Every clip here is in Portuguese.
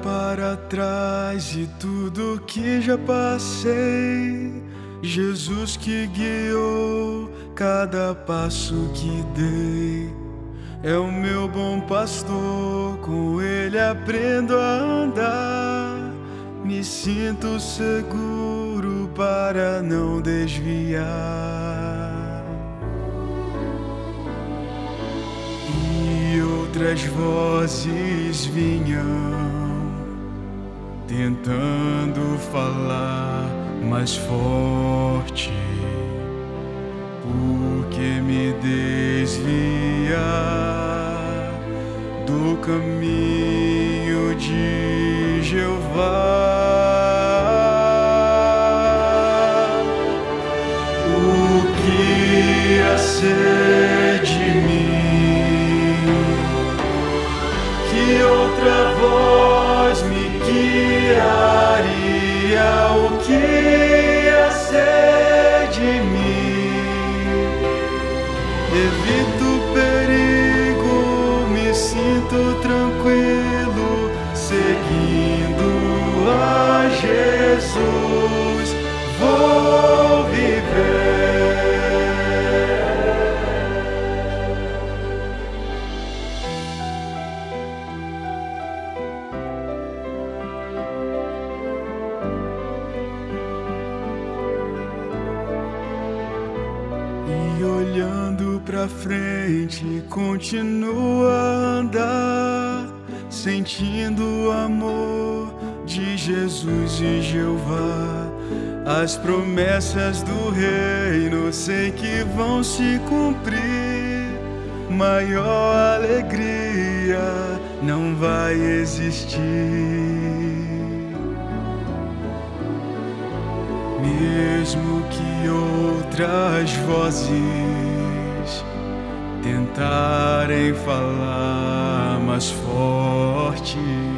para trás de tudo que já passei. Jesus que guiou cada passo que dei. É o meu bom pastor, com ele aprendo a andar. Me sinto seguro para não desviar. E outras vozes vinham tentando falar mais forte, porque me desviar do caminho de Jeová. O que ia ser de mim? Que outra voz me guiaria? O que ia ser de mim? Evito perigo, me sinto tranquilo, seguindo a Jesus, vou viver. E olhando pra frente, continuo a andar, sentindo o amor de Jesus e Jeová. As promessas do reino sei que vão se cumprir. Maior alegria não vai existir. Mesmo que outras vozes tentarem falar mais forte,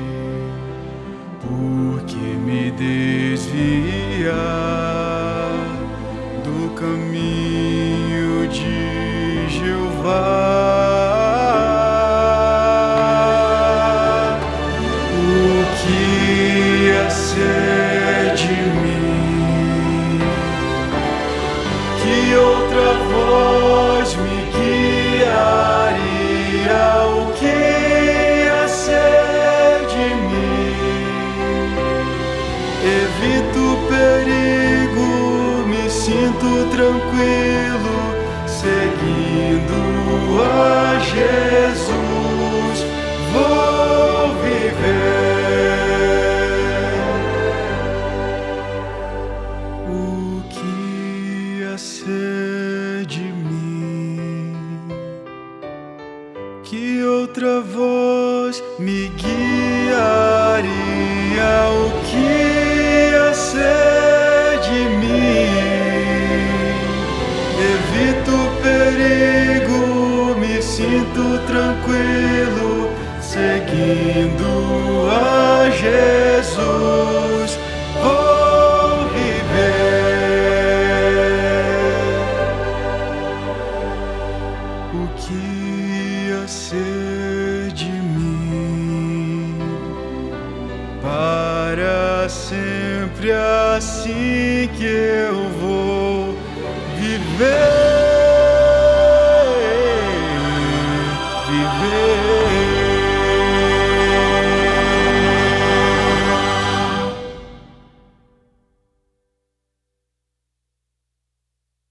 porque me desviar do caminho de Jeová. O que ia ser de mim? Que outra voz me guiaria? O que ia ser de mim? Evito perigo, me sinto tranquilo, seguindo a Jesus, vou viver. O que ia ser de mim? Que outra voz me guiaria? O que ia ser de mim? Evito perigo, me sinto tranquilo, seguindo a Jesus, vou viver. O que ia ser de mim? Para sempre assim que eu vou viver.